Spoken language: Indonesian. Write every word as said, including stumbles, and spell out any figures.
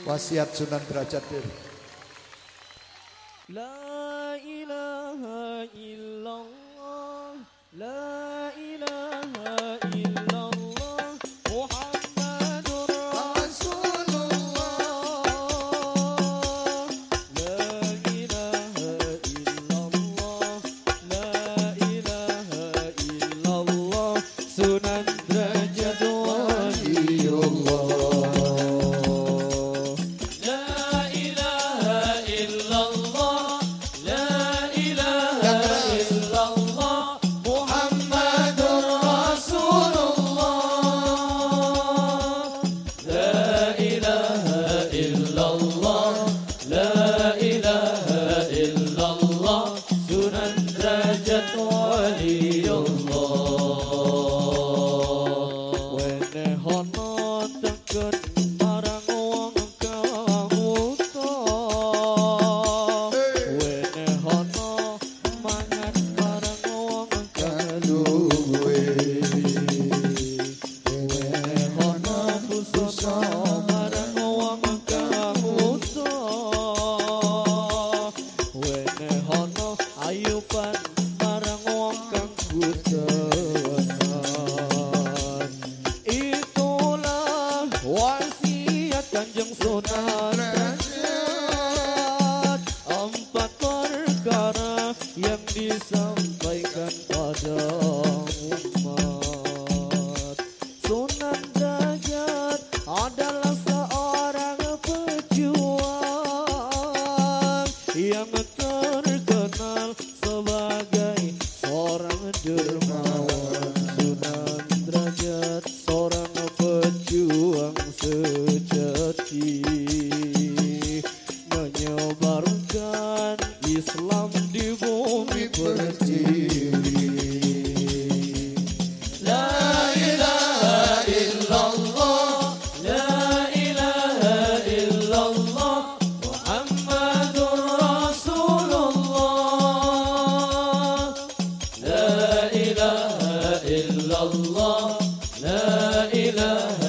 Wasiat Sunan Derajat Dir. La ilaha illallah, la ilaha illallah, Muhammadur Rasulullah. La ilaha illallah, la ilaha illallah, Sunan Derajat Waliullah. Kanjeng Sunan Derajat, empat perkara yang disampaikan pada umat. Sunan Derajat adalah seorang pejuang yang terkenal sebagai seorang dermawan. Sunan Derajat seorang pejuang sejati, menyebarkan Islam di bumi pertiwi. La ilaha illallah, la ilaha illallah, Muhammadur Rasulullah. La ilaha illallah, la ilaha